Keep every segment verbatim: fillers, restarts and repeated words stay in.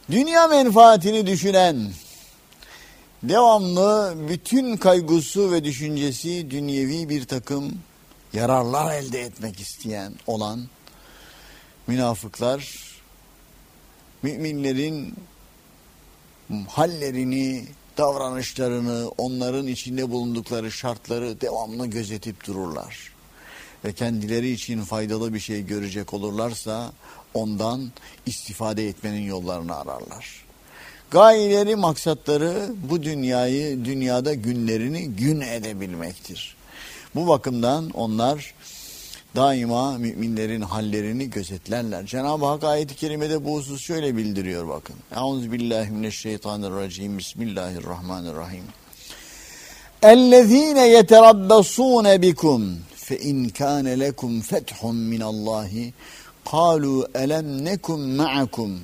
Dünya menfaatini düşünen, devamlı bütün kaygısı ve düşüncesi dünyevi bir takım yararlar elde etmek isteyen olan münafıklar, müminlerin hallerini, davranışlarını, onların içinde bulundukları şartları devamlı gözetip dururlar. Ve kendileri için faydalı bir şey görecek olurlarsa ondan istifade etmenin yollarını ararlar. Gayeleri, maksatları bu dünyayı, dünyada günlerini gün edebilmektir. Bu bakımdan onlar daima müminlerin hallerini gözetlerler. Cenab-ı Hak ayet-i kerimede bu husus şöyle bildiriyor bakın. Euzubillahimineşşeytanirracim. Bismillahirrahmanirrahim. Ellezine yeterabbasune bikum fe in kâne lekum fethun minallahi kâlu elem nekum ma'akum.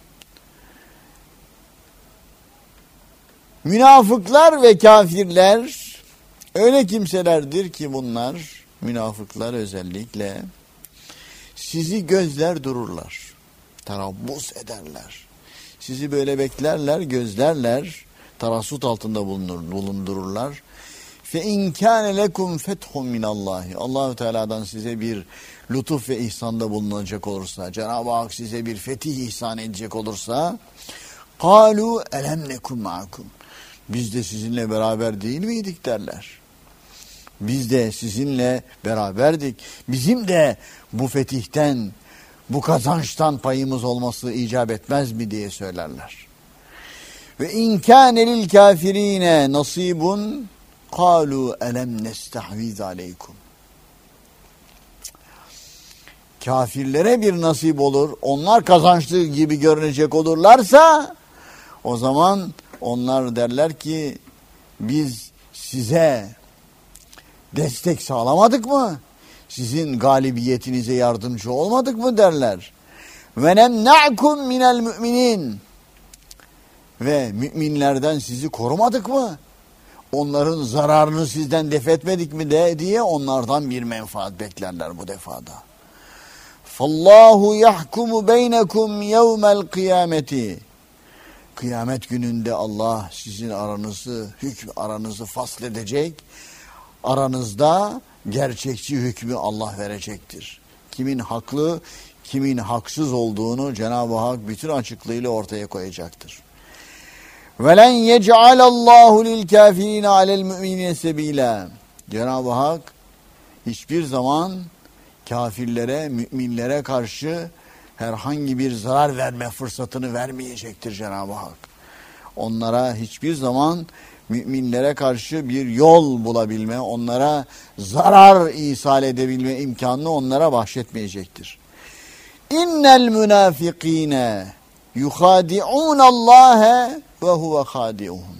Münafıklar ve kafirler öyle kimselerdir ki bunlar, münafıklar özellikle, sizi gözler dururlar, tarabbus ederler. Sizi böyle beklerler, gözlerler, tarassut altında bulunur, bulundururlar. Fe in kâne lekum fethun minallahi. Allahu Teala'dan size bir lütuf ve ihsanda bulunacak olursa, Cenab-ı Hak size bir fetih ihsan edecek olursa, kâlu elem nekum ma'akum. Biz de sizinle beraber değil miydik derler. Biz de sizinle beraberdik. Bizim de bu fetihten, bu kazançtan payımız olması icap etmez mi diye söylerler. Ve in kâne lil kâfirîne nasibun kâlu elem nestahviz aleykum. Kafirlere bir nasip olur, onlar kazançlı gibi görünecek olurlarsa o zaman onlar derler ki biz size destek sağlamadık mı? Sizin galibiyetinize yardımcı olmadık mı derler. Ve nemna'kum minel müminin. Ve müminlerden sizi korumadık mı? Onların zararını sizden def etmedik mi de diye onlardan bir menfaat beklerler bu defada. Fallahu yahkumu beynekum yevmel kıyameti. Kıyamet gününde Allah sizin aranızı, hükmü aranızı fasledecek. Aranızda gerçekçi hükmü Allah verecektir. Kimin haklı, kimin haksız olduğunu Cenab-ı Hak bütün açıklığıyla ortaya koyacaktır. وَلَنْ يَجْعَلَ اللّٰهُ لِلْكَافِرِينَ عَلَى الْمُؤْمِنِينَ سَب۪يلًا. Cenab-ı Hak hiçbir zaman kafirlere, müminlere karşı herhangi bir zarar verme fırsatını vermeyecektir Cenab-ı Hak. Onlara hiçbir zaman müminlere karşı bir yol bulabilme, onlara zarar ihsal edebilme imkanını onlara bahşetmeyecektir. İnnel münafikine yuhadi'un Allah'e ve huve hadi'uhum.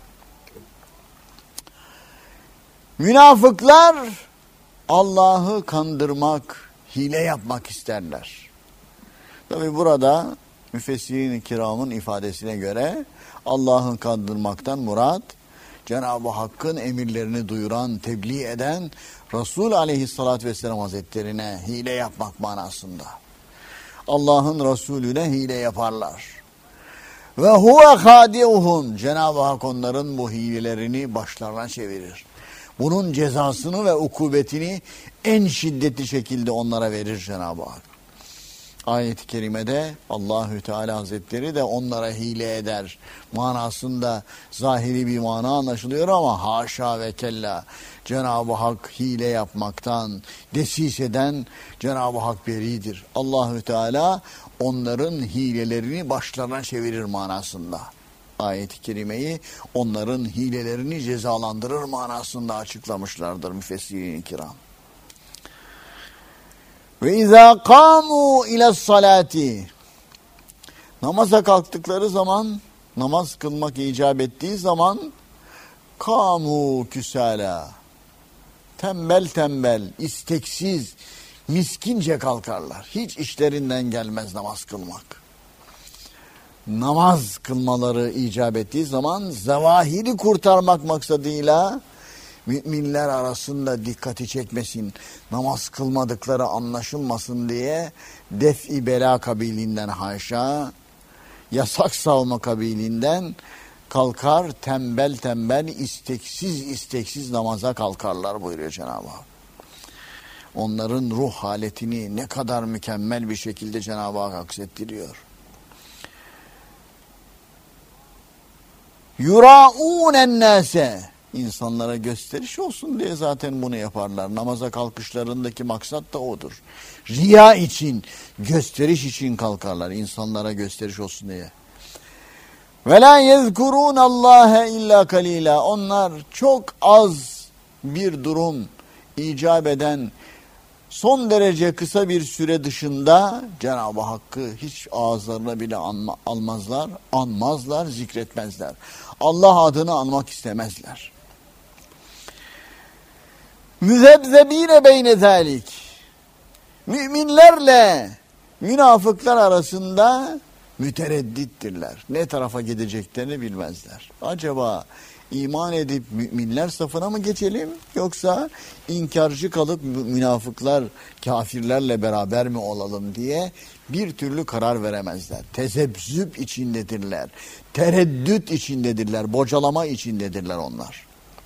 Münafıklar Allah'ı kandırmak, hile yapmak isterler. Tabi burada müfessirin-i kiramın ifadesine göre Allah'ı kandırmaktan murat, Cenab-ı Hakk'ın emirlerini duyuran, tebliğ eden Resul Aleyhisselatü Vesselam Hazretlerine hile yapmak manasında. Allah'ın Resulüne hile yaparlar. Ve huve hadi'uhum. Cenab-ı Hak onların bu hilelerini başlarına çevirir. Bunun cezasını ve ukubetini en şiddetli şekilde onlara verir Cenab-ı Hak. Ayet-i kerimede Allahü Teala Hazretleri de onlara hile eder manasında zahiri bir mana anlaşılıyor ama haşa ve kella, Cenab-ı Hak hile yapmaktan, desiseden Cenab-ı Hak beridir. Allahü Teala onların hilelerini başlarına çevirir manasında. Ayet-i kerimeyi onların hilelerini cezalandırır manasında açıklamışlardır müfessirin-i kiram. Ve izâ kâmû ile's-salâti. Namaza kalktıkları zaman, namaz kılmak icap ettiği zaman kâmû küsâlâ. Tembel tembel, isteksiz, miskince kalkarlar. Hiç işlerinden gelmez namaz kılmak. Namaz kılmaları icap ettiği zaman zevahiri kurtarmak maksadıyla müminler arasında dikkati çekmesin, namaz kılmadıkları anlaşılmasın diye def-i bela kabiliğinden haşa, yasak savma kabiliğinden kalkar, tembel tembel, isteksiz isteksiz namaza kalkarlar buyuruyor Cenab-ı Hak. Onların ruh haletini ne kadar mükemmel bir şekilde Cenab-ı Hak aksettiriyor. Yuraûnen nâse, insanlara gösteriş olsun diye zaten bunu yaparlar. Namaza kalkışlarındaki maksat da odur. Riya için, gösteriş için kalkarlar. İnsanlara gösteriş olsun diye. Ve la yezkurun Allah illa kalila. Onlar çok az bir durum icap eden son derece kısa bir süre dışında Cenab-ı Hakk'ı hiç ağızlarına bile anma, almazlar, anmazlar, zikretmezler. Allah adını anmak istemezler. Müzebzebine beyne zalik. Müminlerle münafıklar arasında mütereddittirler. Ne tarafa gideceklerini bilmezler. Acaba iman edip müminler safına mı geçelim, yoksa inkarcı kalıp münafıklar, kafirlerle beraber mi olalım diye bir türlü karar veremezler. Tezebzüp içindedirler. Tereddüt içindedirler. Bocalama içindedirler onlar.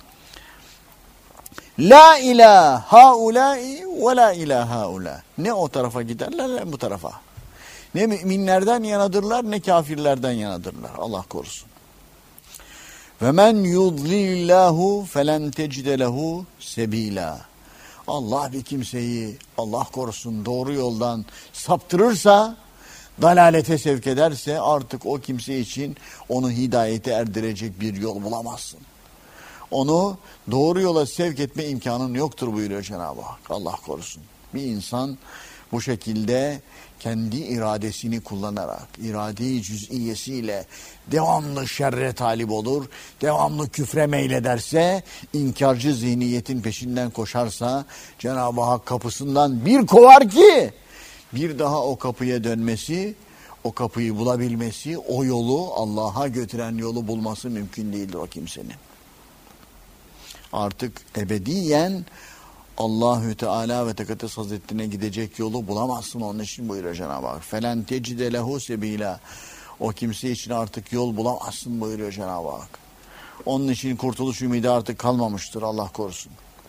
La ilahe haulâi ve la ilahe haulâ. Ne o tarafa giderler ne bu tarafa. Ne müminlerden yanadırlar ne kafirlerden yanadırlar. Allah korusun. Ve men yudlilillahu felen tecide lehu sebila. Allah bir kimseyi, Allah korusun, doğru yoldan saptırırsa, dalalete sevk ederse artık o kimse için onu hidayete erdirecek bir yol bulamazsın. Onu doğru yola sevk etme imkanın yoktur buyuruyor Cenab-ı Hak. Allah korusun. Bir insan bu şekilde kendi iradesini kullanarak, irade-i cüz'iyesiyle devamlı şerre talip olur, devamlı küfre meylederse, inkarcı zihniyetin peşinden koşarsa, Cenab-ı Hak kapısından bir kovar ki, bir daha o kapıya dönmesi, o kapıyı bulabilmesi, o yolu, Allah'a götüren yolu bulması mümkün değildir o kimsenin. Artık ebediyen Allahü Teala ve Tekaddes Hazretleri'ne gidecek yolu bulamazsın, onun için buyuruyor Cenab-ı Hak. Felen tecide lehu sebila. O kimse için artık yol bulamazsın buyuruyor Cenab-ı Hak. Onun için kurtuluş ümidi artık kalmamıştır, Allah korusun.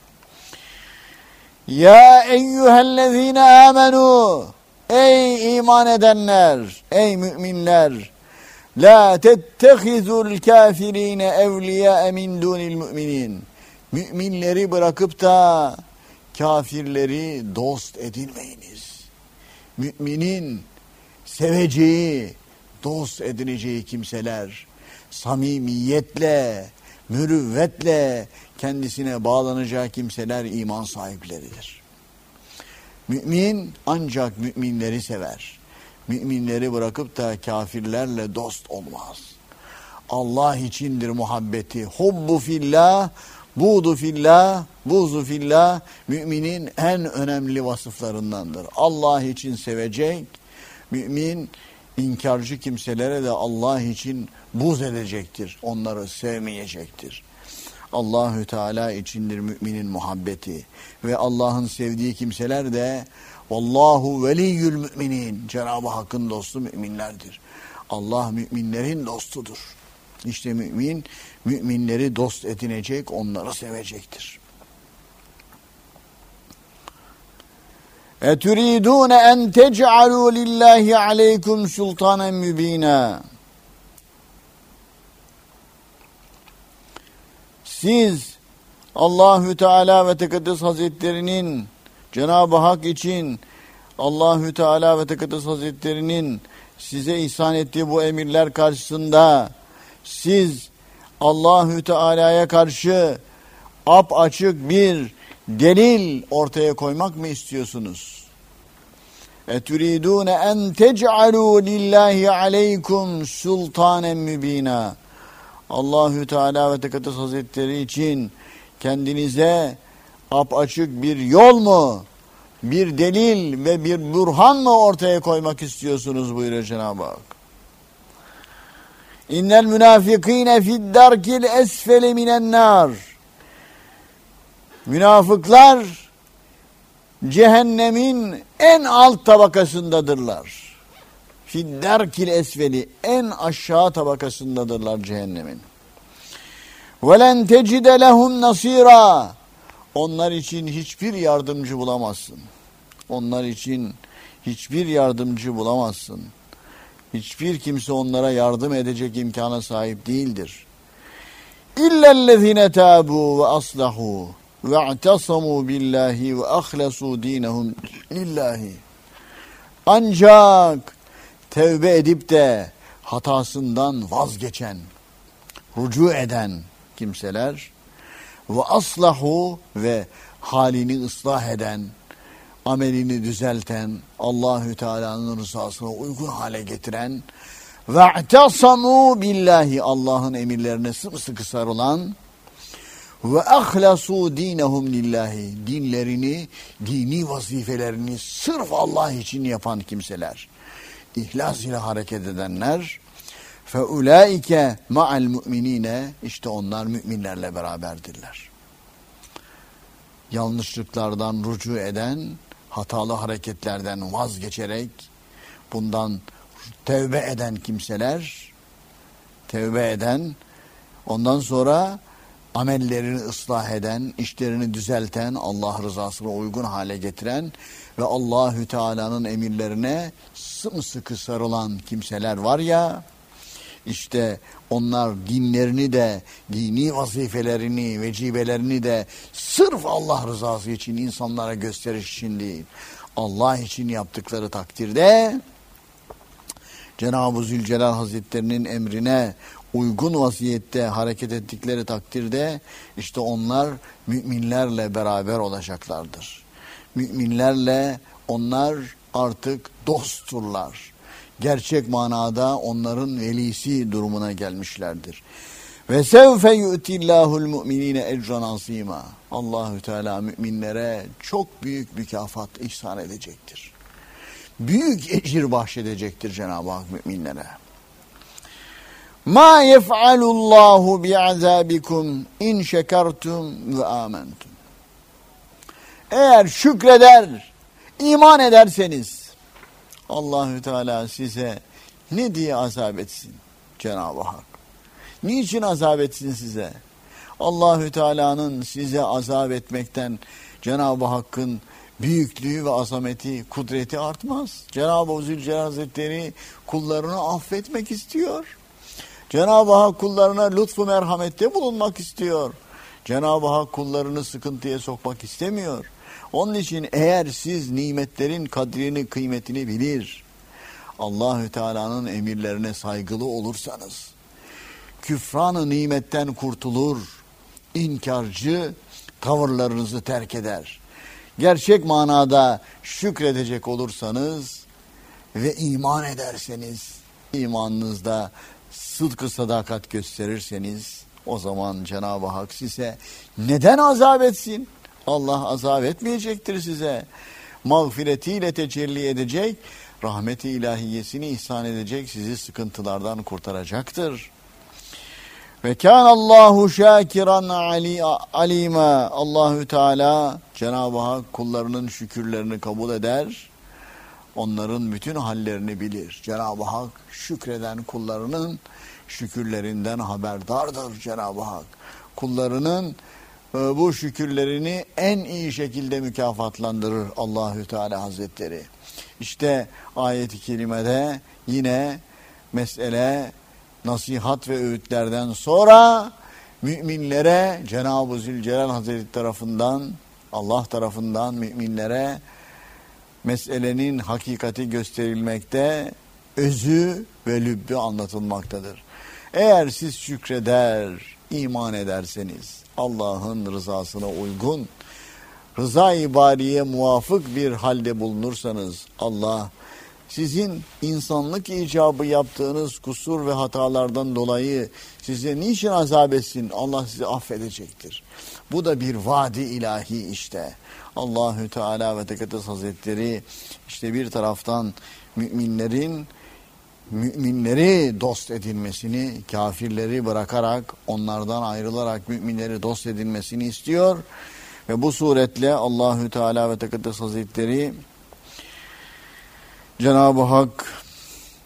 Ya eyyühellezine amenu. Ey iman edenler, ey müminler. La tettehizul kafirine evliya min dunil müminin. Müminleri bırakıp da kafirleri dost edinmeyiniz. Müminin seveceği, dost edineceği kimseler samimiyetle, mürüvvetle kendisine bağlanacağı kimseler iman sahipleridir. Mümin ancak müminleri sever. Müminleri bırakıp da kafirlerle dost olmaz. Allah içindir muhabbeti. Hubbu fillah, buğdu fillah, buğzu fillah müminin en önemli vasıflarındandır. Allah için sevecek, mümin inkarcı kimselere de Allah için buğz edecektir. Onları sevmeyecektir. Allahü Teala içindir müminin muhabbeti. Ve Allah'ın sevdiği kimseler de Vallahu veliyyül müminin. Cenab-ı Hakk'ın dostu müminlerdir. Allah müminlerin dostudur. İşte mümin, müminleri dost edinecek, onları sevecektir. اَتُرِيدُونَ اَنْ تَجْعَلُوا لِلّٰهِ عَلَيْكُمْ سُلْطَانًا مُب۪ينًا. Siz Allahü Teala ve Tekaddes Hazretleri'nin, Cenab-ı Hak için Allahü Teala ve Tekaddes Hazretleri'nin size ihsan ettiği bu emirler karşısında siz Allahü Teala'ya karşı apaçık bir delil ortaya koymak mı istiyorsunuz? اَتُرِيدُونَ اَنْ تَجْعَلُوا لِلّٰهِ عَلَيْكُمْ سُلْطَانًا مُب۪ينًا. Allahü Teala ve Tekaddes Hazretleri için kendinize apaçık bir yol mu, bir delil ve bir burhan mı ortaya koymak istiyorsunuz buyuruyor Cenab-ı Hak. İnnel münafikîne fiddarkil esfeli minen nar. Münafıklar cehennemin en alt tabakasındadırlar. fidderkil esveli, en aşağı tabakasındadırlar cehennemin. Velen tecide lehum nasira, onlar için hiçbir yardımcı bulamazsın. Onlar için hiçbir yardımcı bulamazsın. Hiçbir kimse onlara yardım edecek imkana sahip değildir. İllellezine tâbû ve aslahû ve i'tasamû billahi ve ahlasû dînehum lillahi. Ancak tevbe edip de hatasından vazgeçen, rücu eden kimseler ve aslahu ve halini ıslah eden, amelini düzelten, Allahü Teala'nın rızasına uygun hale getiren ve i'tasamu billahi, Allah'ın emirlerine sımsıkı sarılan ve ahlasu dinehum lillahi, dinlerini, dini vazifelerini sırf Allah için yapan kimseler, İhlas ile hareket edenler, fe ulaike ma'al mu'minine, işte onlar müminlerle beraberdirler. Yanlışlıklardan rücu eden, hatalı hareketlerden vazgeçerek bundan tevbe eden kimseler, tevbe eden, ondan sonra amellerini ıslah eden, işlerini düzelten, Allah rızasına uygun hale getiren ve Allahü Teala'nın emirlerine sımsıkı sarılan kimseler var ya, işte onlar dinlerini de, dini vazifelerini, vecibelerini de sırf Allah rızası için, insanlara gösteriş için değil, Allah için yaptıkları takdirde Cenab-ı Zülcelal Hazretlerinin emrine uygun vaziyette hareket ettikleri takdirde işte onlar müminlerle beraber olacaklardır. Müminlerle onlar artık dostturlar. Gerçek manada onların velisi durumuna gelmişlerdir. Ve sevfe yu'tillahul mu'minine ecran azima. Allahü Teala müminlere çok büyük mükafat ihsan edecektir. Büyük ecir bahşedecektir Cenab-ı Hak müminlere. Ma yef'alullahu bi'azabikum in şekertum ve amentum. Eğer şükreder, iman ederseniz Allahü Teala size ne diye azap etsin Cenab-ı Hak? Niçin azap etsin size? Allahü Teala'nın size azap etmekten Cenab-ı Hakk'ın büyüklüğü ve azameti, kudreti artmaz. Cenab-ı Zülcelal Hazretleri kullarını affetmek istiyor. Cenab-ı Hak kullarına lütfu merhamette bulunmak istiyor. Cenab-ı Hak kullarını sıkıntıya sokmak istemiyor. Onun için eğer siz nimetlerin kadrini, kıymetini bilir, Allahü Teala'nın emirlerine saygılı olursanız, küfran-ı nimetten kurtulur, inkarcı tavırlarınızı terk eder. Gerçek manada şükredecek olursanız ve iman ederseniz, imanınızda sıdkı sadakat gösterirseniz, o zaman Cenab-ı Hak size neden azap etsin? Allah azap etmeyecektir size. Mağfiretiyle tecelli edecek, rahmeti ilahiyesini ihsan edecek, sizi sıkıntılardan kurtaracaktır. Ve kânallâhu şâkiran alîmâ. Allahü Teala, Cenab-ı Hak kullarının şükürlerini kabul eder. Onların bütün hallerini bilir. Cenab-ı Hak şükreden kullarının şükürlerinden haberdardır Cenab-ı Hak. Kullarının bu şükürlerini en iyi şekilde mükafatlandırır Allahü Teala Hazretleri. İşte ayet-i kerimede yine mesele nasihat ve öğütlerden sonra müminlere Cenab-ı Zülcelal Hazretleri tarafından, Allah tarafından müminlere meselenin hakikati gösterilmekte, özü ve lübbü anlatılmaktadır. Eğer siz şükreder, iman ederseniz, Allah'ın rızasına uygun, rıza-i bariye muvafık bir halde bulunursanız, Allah sizin insanlık icabı yaptığınız kusur ve hatalardan dolayı size niçin azap etsin? Allah sizi affedecektir. Bu da bir vaadi ilahi işte. Allahü Teala ve Tekaddes Hazretleri işte bir taraftan müminlerin müminleri dost edinmesini, kafirleri bırakarak, onlardan ayrılarak müminleri dost edinmesini istiyor. Ve bu suretle Allahü Teala ve Tekaddes Hazretleri Cenab-ı Hak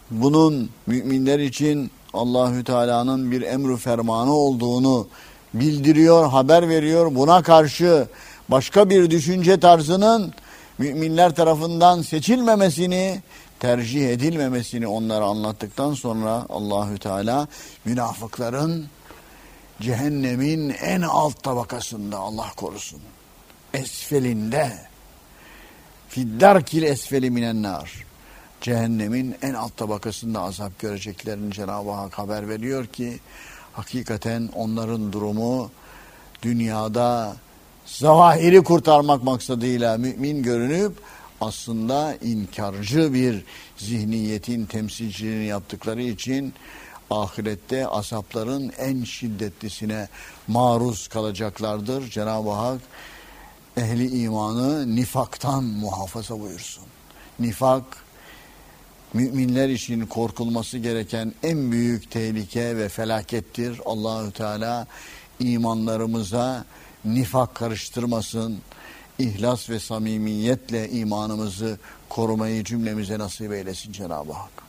bunun müminler için Allahü Teala'nın bir emri fermanı olduğunu bildiriyor, haber veriyor. Buna karşı başka bir düşünce tarzının müminler tarafından seçilmemesini, tercih edilmemesini onlara anlattıktan sonra Allahü Teala münafıkların cehennemin en alt tabakasında, Allah korusun, esfelinde, fiddarkil esfeli minennar, cehennemin en alt tabakasında azap göreceklerini Cenab-ı Hak haber veriyor ki hakikaten onların durumu dünyada zavahiri kurtarmak maksadıyla mümin görünüp aslında inkarcı bir zihniyetin temsilciliğini yaptıkları için ahirette azapların en şiddetlisine maruz kalacaklardır. Cenab-ı Hak ehli imanı nifaktan muhafaza buyursun. Nifak, müminler için korkulması gereken en büyük tehlike ve felakettir. Allahü Teala imanlarımıza nifak karıştırmasın. İhlas ve samimiyetle imanımızı korumayı cümlemize nasip eylesin Cenab-ı Hak.